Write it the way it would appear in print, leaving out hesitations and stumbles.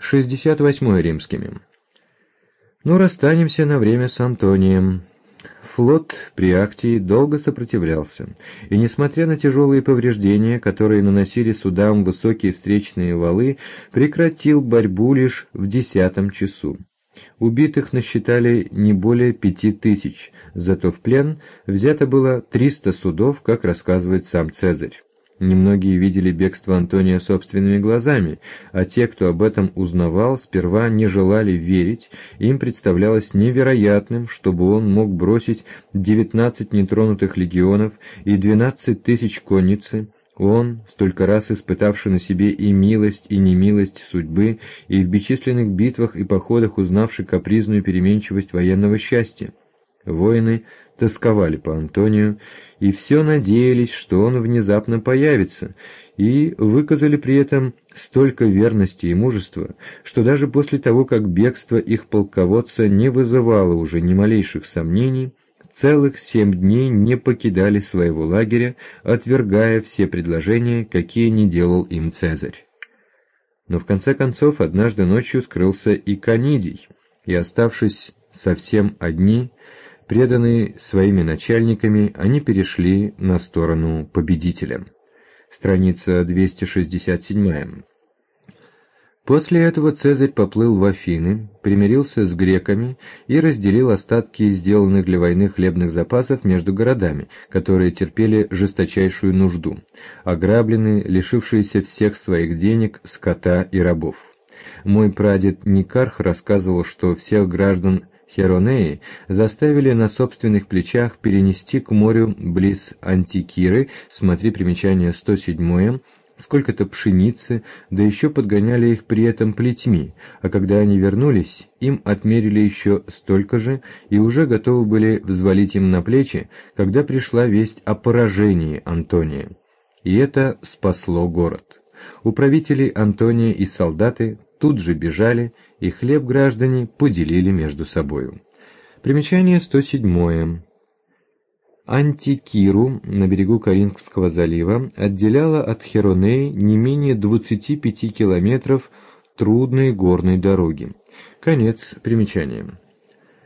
68 римскими. Но расстанемся на время с Антонием. Флот при Актии долго сопротивлялся, и, несмотря на тяжелые повреждения, которые наносили судам высокие встречные валы, прекратил борьбу лишь в 10 часу. Убитых насчитали не более 5000, зато в плен взято было 300 судов, как рассказывает сам Цезарь. Немногие видели бегство Антония собственными глазами, а те, кто об этом узнавал, сперва не желали верить, им представлялось невероятным, чтобы он мог бросить 19 нетронутых легионов и 12 тысяч конницы. Он, столько раз испытавший на себе и милость, и немилость судьбы, и в бесчисленных битвах и походах узнавший капризную переменчивость военного счастья. Воины тосковали по Антонию, и все надеялись, что он внезапно появится, и выказали при этом столько верности и мужества, что даже после того, как бегство их полководца не вызывало уже ни малейших сомнений, целых 7 дней не покидали своего лагеря, отвергая все предложения, какие не делал им Цезарь. Но в конце концов однажды ночью скрылся и Канидий, и, оставшись совсем одни, преданные своими начальниками, они перешли на сторону победителя. Страница 267. После этого Цезарь поплыл в Афины, примирился с греками и разделил остатки сделанных для войны хлебных запасов между городами, которые терпели жесточайшую нужду, ограбленные, лишившиеся всех своих денег, скота и рабов. Мой прадед Никарх рассказывал, что всех граждан Херонеи заставили на собственных плечах перенести к морю близ Антикиры, смотри примечание 107, сколько-то пшеницы, да еще подгоняли их при этом плетьми, а когда они вернулись, им отмерили еще столько же и уже готовы были взвалить им на плечи, когда пришла весть о поражении Антония. И это спасло город. Управители Антония и солдаты тут же бежали, и хлеб граждане поделили между собою. Примечание 107. Антикиру на берегу Коринфского залива отделяла от Херонеи не менее 25 километров трудной горной дороги. Конец примечания.